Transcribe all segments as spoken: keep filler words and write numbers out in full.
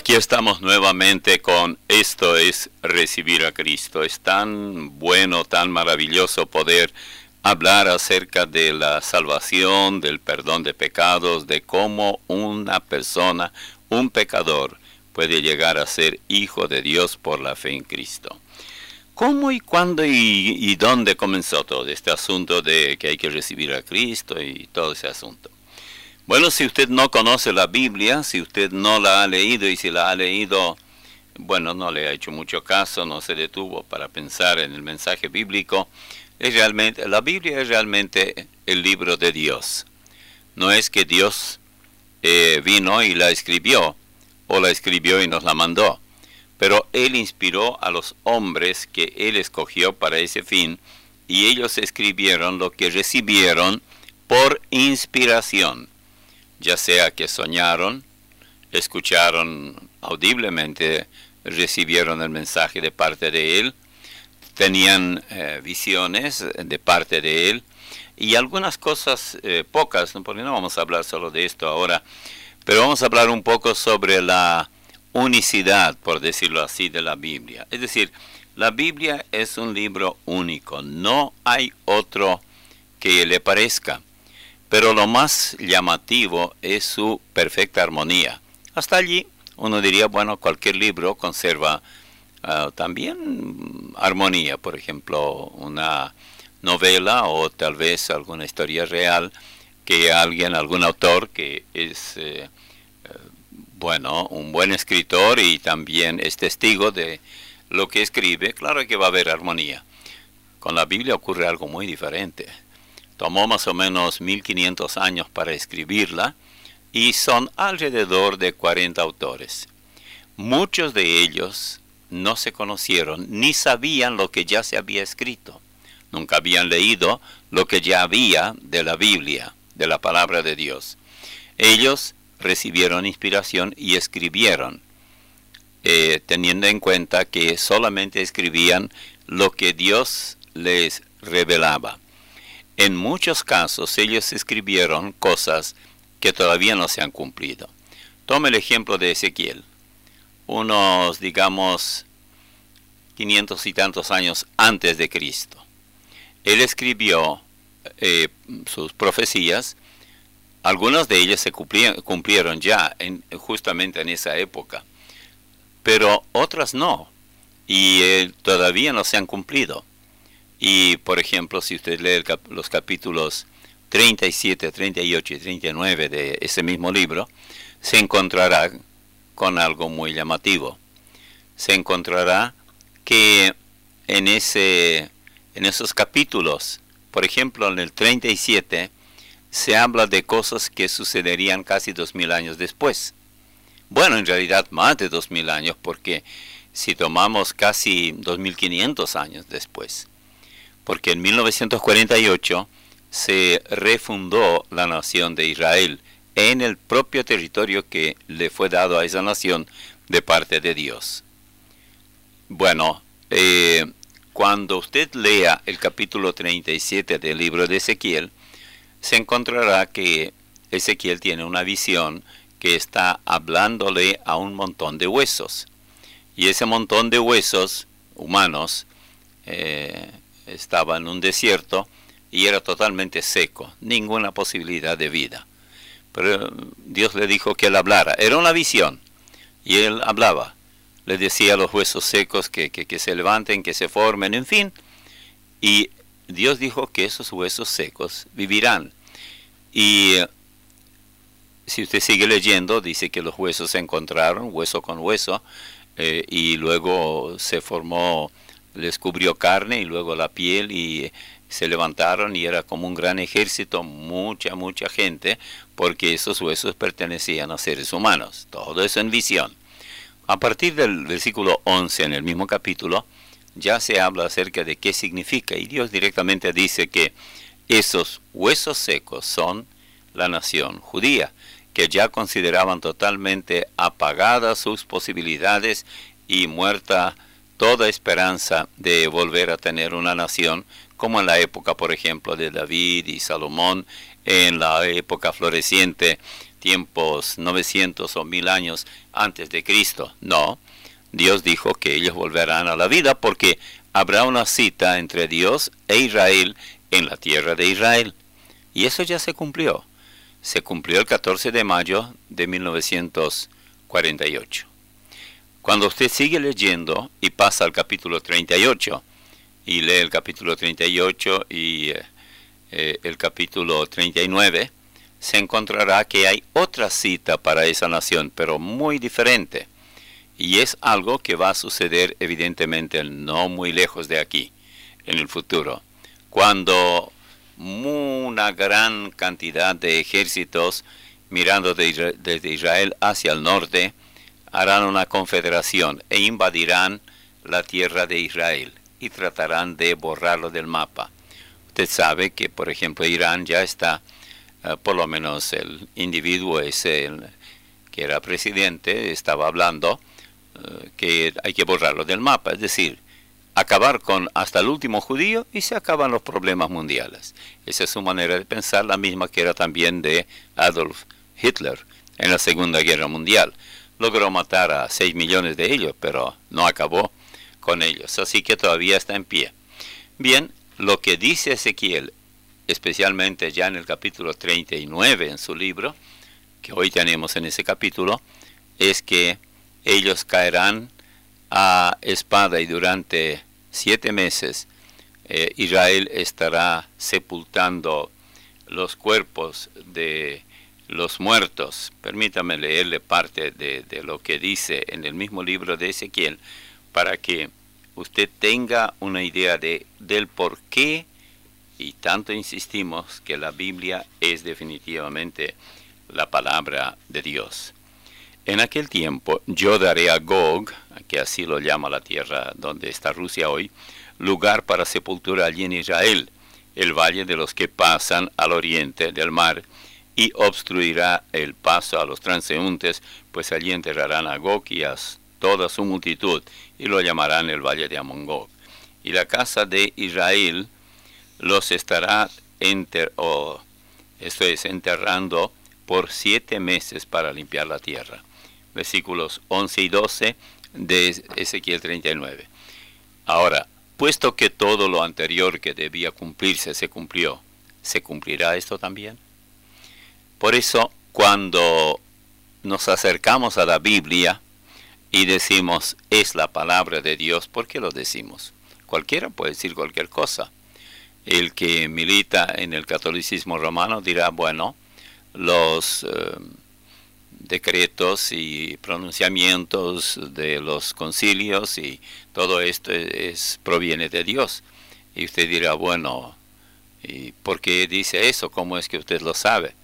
Aquí estamos nuevamente con Esto es Recibir a Cristo. Es tan bueno, tan maravilloso poder hablar acerca de la salvación, del perdón de pecados, de cómo una persona, un pecador, puede llegar a ser hijo de Dios por la fe en Cristo. ¿Cómo y cuándo y, y dónde comenzó todo este asunto de que hay que recibir a Cristo y todo ese asunto? Bueno, si usted no conoce la Biblia, si usted no la ha leído y si la ha leído, bueno, no le ha hecho mucho caso, no se detuvo para pensar en el mensaje bíblico, es realmente, la Biblia es realmente el libro de Dios. No es que Dios eh, vino y la escribió, o la escribió y nos la mandó, pero Él inspiró a los hombres que Él escogió para ese fin, y ellos escribieron lo que recibieron por inspiración. Ya sea que soñaron, escucharon audiblemente, recibieron el mensaje de parte de Él, tenían eh, visiones de parte de Él, y algunas cosas, eh, pocas, porque no vamos a hablar solo de esto ahora, pero vamos a hablar un poco sobre la unicidad, por decirlo así, de la Biblia. Es decir, la Biblia es un libro único, no hay otro que le parezca. Pero lo más llamativo es su perfecta armonía. Hasta allí uno diría, bueno, cualquier libro conserva uh, también armonía. Por ejemplo, una novela o tal vez alguna historia real que alguien, algún autor que es, eh, bueno, un buen escritor y también es testigo de lo que escribe, claro que va a haber armonía. Con la Biblia ocurre algo muy diferente. Tomó más o menos mil quinientos años para escribirla y son alrededor de cuarenta autores. Muchos de ellos no se conocieron ni sabían lo que ya se había escrito. Nunca habían leído lo que ya había de la Biblia, de la palabra de Dios. Ellos recibieron inspiración y escribieron, eh, teniendo en cuenta que solamente escribían lo que Dios les revelaba. En muchos casos ellos escribieron cosas que todavía no se han cumplido. Tome el ejemplo de Ezequiel. Unos, digamos, quinientos y tantos años antes de Cristo. Él escribió eh, sus profecías. Algunas de ellas se cumplieron, cumplieron ya, en, justamente en esa época. Pero otras no. Y eh, todavía no se han cumplido. Y, por ejemplo, si usted lee el cap los capítulos treinta y siete, treinta y ocho y treinta y nueve de ese mismo libro, se encontrará con algo muy llamativo. Se encontrará que en, ese, en esos capítulos, por ejemplo, en el treinta y siete, se habla de cosas que sucederían casi dos mil años después. Bueno, en realidad más de dos mil años, porque si tomamos casi dos mil quinientos años después. Porque en mil novecientos cuarenta y ocho se refundó la nación de Israel en el propio territorio que le fue dado a esa nación de parte de Dios. Bueno, eh, cuando usted lea el capítulo treinta y siete del libro de Ezequiel, se encontrará que Ezequiel tiene una visión que está hablándole a un montón de huesos. Y ese montón de huesos humanos eh, estaba en un desierto y era totalmente seco, ninguna posibilidad de vida. Pero Dios le dijo que él hablara, era una visión, y él hablaba. Le decía a los huesos secos que, que, que se levanten, que se formen, en fin. Y Dios dijo que esos huesos secos vivirán. Y si usted sigue leyendo, dice que los huesos se encontraron, hueso con hueso, eh, y luego se formó, les cubrió carne y luego la piel y se levantaron y era como un gran ejército, mucha, mucha gente, porque esos huesos pertenecían a seres humanos. Todo eso en visión. A partir del versículo once en el mismo capítulo, ya se habla acerca de qué significa y Dios directamente dice que esos huesos secos son la nación judía, que ya consideraban totalmente apagadas sus posibilidades y muerta toda esperanza de volver a tener una nación, como en la época, por ejemplo, de David y Salomón, en la época floreciente tiempos novecientos o mil años antes de Cristo. No, Dios dijo que ellos volverán a la vida porque habrá una cita entre Dios e Israel en la tierra de Israel. Y eso ya se cumplió. Se cumplió el catorce de mayo de mil novecientos cuarenta y ocho. Cuando usted sigue leyendo y pasa al capítulo treinta y ocho, y lee el capítulo treinta y ocho y eh, eh, el capítulo treinta y nueve, se encontrará que hay otra cita para esa nación, pero muy diferente. Y es algo que va a suceder evidentemente no muy lejos de aquí, en el futuro, cuando una gran cantidad de ejércitos mirando de, desde Israel hacia el norte harán una confederación e invadirán la tierra de Israel y tratarán de borrarlo del mapa. Usted sabe que, por ejemplo, Irán ya está, uh, por lo menos el individuo ese el, que era presidente, estaba hablando uh, que hay que borrarlo del mapa, es decir, acabar con hasta el último judío y se acaban los problemas mundiales. Esa es su manera de pensar, la misma que era también de Adolf Hitler en la Segunda Guerra Mundial. Logró matar a seis millones de ellos, pero no acabó con ellos, así que todavía está en pie. Bien, lo que dice Ezequiel, especialmente ya en el capítulo treinta y nueve en su libro, que hoy tenemos en ese capítulo, es que ellos caerán a espada y durante siete meses eh, Israel estará sepultando los cuerpos de los muertos. Permítame leerle parte de, de lo que dice en el mismo libro de Ezequiel para que usted tenga una idea de, del por qué y tanto insistimos que la Biblia es definitivamente la palabra de Dios. En aquel tiempo yo daré a Gog, que así lo llama la tierra donde está Rusia hoy, lugar para sepultura allí en Israel, el valle de los que pasan al oriente del mar, y obstruirá el paso a los transeúntes, pues allí enterrarán a Gog y a toda su multitud, y lo llamarán el valle de Amón-Gog. Y la casa de Israel los estará enter o, esto es, enterrando por siete meses para limpiar la tierra. Versículos once y doce de Ezequiel treinta y nueve. Ahora, puesto que todo lo anterior que debía cumplirse se cumplió, ¿se cumplirá esto también? Por eso, cuando nos acercamos a la Biblia y decimos, es la palabra de Dios, ¿por qué lo decimos? Cualquiera puede decir cualquier cosa. El que milita en el catolicismo romano dirá, bueno, los eh, decretos y pronunciamientos de los concilios y todo esto es, es proviene de Dios. Y usted dirá, bueno, ¿y por qué dice eso? ¿Cómo es que usted lo sabe?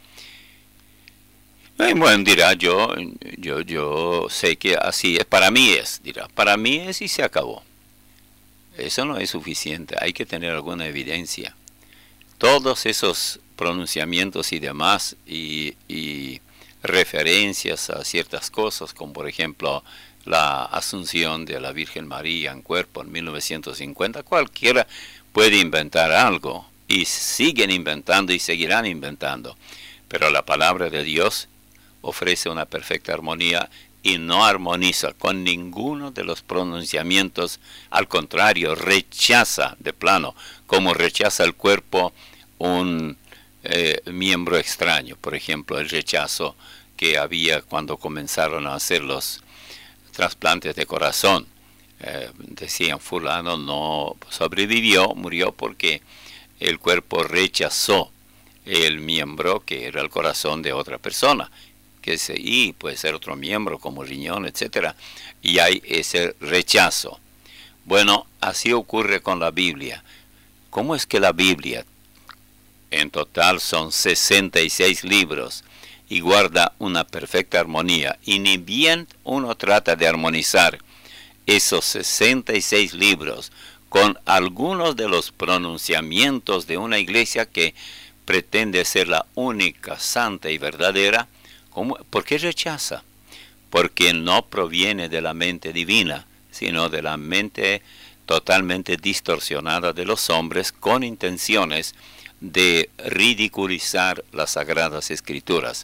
Y bueno, dirá, yo, yo, yo sé que así es, para mí es, dirá, para mí es y se acabó. Eso no es suficiente, hay que tener alguna evidencia. Todos esos pronunciamientos y demás, y, y referencias a ciertas cosas, como por ejemplo la asunción de la Virgen María en cuerpo en mil novecientos cincuenta, cualquiera puede inventar algo, y siguen inventando y seguirán inventando. Pero la palabra de Dios ofrece una perfecta armonía y no armoniza con ninguno de los pronunciamientos, al contrario, rechaza de plano, como rechaza el cuerpo un eh, miembro extraño. Por ejemplo, el rechazo que había cuando comenzaron a hacer los trasplantes de corazón. Eh, decían, fulano no sobrevivió, murió porque el cuerpo rechazó el miembro que era el corazón de otra persona. Que ese, y puede ser otro miembro como riñón, etcétera, y hay ese rechazo. Bueno, así ocurre con la Biblia. ¿Cómo es que la Biblia, en total son sesenta y seis libros, y guarda una perfecta armonía, y ni bien uno trata de armonizar esos sesenta y seis libros con algunos de los pronunciamientos de una iglesia que pretende ser la única santa y verdadera? ¿Cómo? ¿Por qué rechaza? Porque no proviene de la mente divina, sino de la mente totalmente distorsionada de los hombres con intenciones de ridiculizar las Sagradas Escrituras.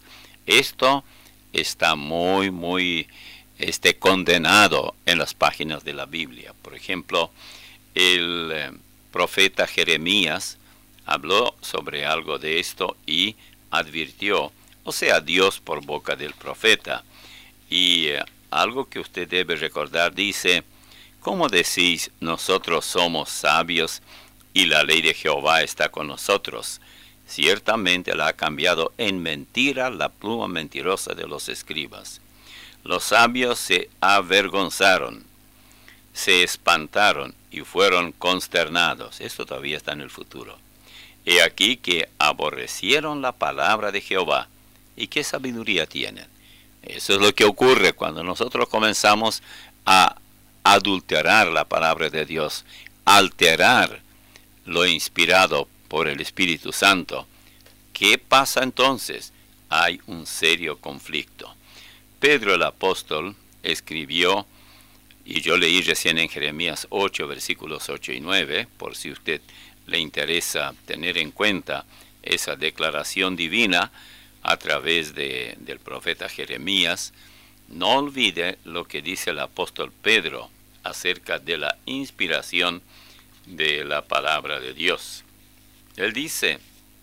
Esto está muy, muy este, condenado en las páginas de la Biblia. Por ejemplo, el eh, profeta Jeremías habló sobre algo de esto y advirtió, o sea, Dios por boca del profeta. Y eh, algo que usted debe recordar dice, ¿cómo decís, nosotros somos sabios y la ley de Jehová está con nosotros? Ciertamente la ha cambiado en mentira la pluma mentirosa de los escribas. Los sabios se avergonzaron, se espantaron y fueron consternados. Esto todavía está en el futuro. He aquí que aborrecieron la palabra de Jehová. ¿Y qué sabiduría tienen? Eso es lo que ocurre cuando nosotros comenzamos a adulterar la palabra de Dios, alterar lo inspirado por el Espíritu Santo. ¿Qué pasa entonces? Hay un serio conflicto. Pedro el apóstol escribió, y yo leí recién en Jeremías ocho, versículos ocho y nueve, por si usted le interesa tener en cuenta esa declaración divina a través de, del profeta Jeremías. No olvide lo que dice el apóstol Pedro acerca de la inspiración de la palabra de Dios. Él dice,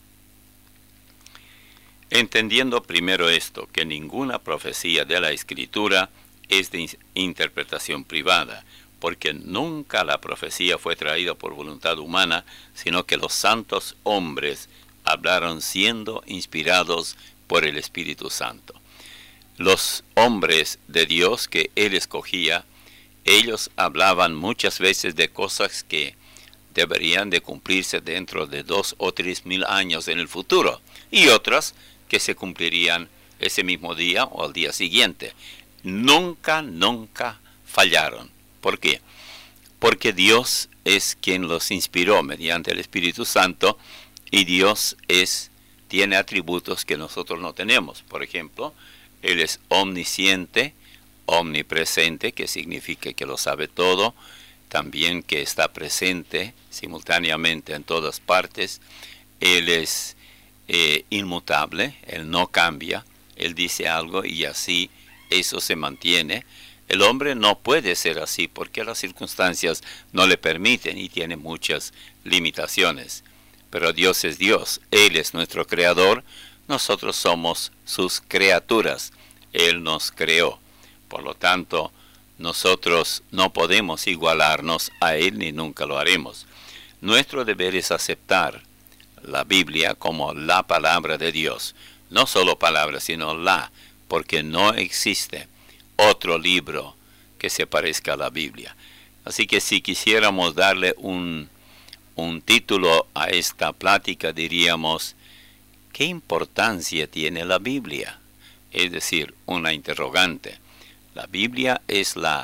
entendiendo primero esto, que ninguna profecía de la Escritura es de interpretación privada, porque nunca la profecía fue traída por voluntad humana, sino que los santos hombres hablaron siendo inspirados por el Espíritu Santo. Los hombres de Dios que Él escogía, ellos hablaban muchas veces de cosas que deberían de cumplirse dentro de dos o tres mil años en el futuro, y otras que se cumplirían ese mismo día o al día siguiente. Nunca, nunca fallaron. ¿Por qué? Porque Dios es quien los inspiró mediante el Espíritu Santo, y Dios es, tiene atributos que nosotros no tenemos. Por ejemplo, Él es omnisciente, omnipresente, que significa que lo sabe todo, también que está presente simultáneamente en todas partes. Él es eh, inmutable, Él no cambia, Él dice algo y así eso se mantiene. El hombre no puede ser así porque las circunstancias no le permiten y tiene muchas limitaciones. Pero Dios es Dios, Él es nuestro creador, nosotros somos sus criaturas, Él nos creó. Por lo tanto, nosotros no podemos igualarnos a Él ni nunca lo haremos. Nuestro deber es aceptar la Biblia como la palabra de Dios. No solo palabra, sino la, porque no existe otro libro que se parezca a la Biblia. Así que si quisiéramos darle un, un título a esta plática, diríamos, ¿qué importancia tiene la Biblia? Es decir, una interrogante. La Biblia es la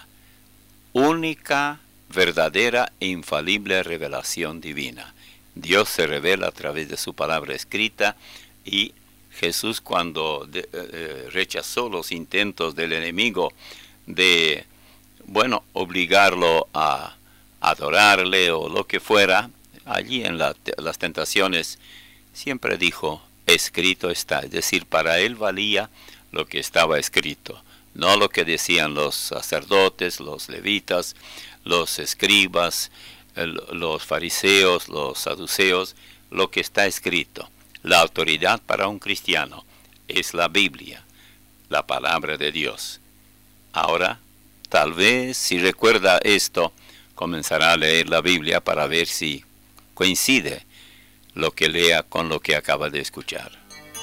única, verdadera e infalible revelación divina. Dios se revela a través de su palabra escrita, y Jesús, cuando de, eh, rechazó los intentos del enemigo de, bueno, obligarlo a adorarle o lo que fuera, allí en la, las tentaciones, siempre dijo, escrito está. Es decir, para él valía lo que estaba escrito, no lo que decían los sacerdotes, los levitas, los escribas, el, los fariseos, los saduceos, lo que está escrito. La autoridad para un cristiano es la Biblia, la palabra de Dios. Ahora, tal vez si recuerda esto, comenzará a leer la Biblia para ver si coincide lo que lea con lo que acaba de escuchar.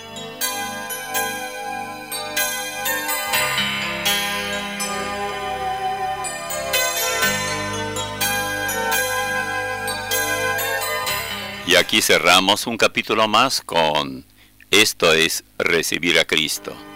Y aquí cerramos un capítulo más con Esto es Recibir a Cristo.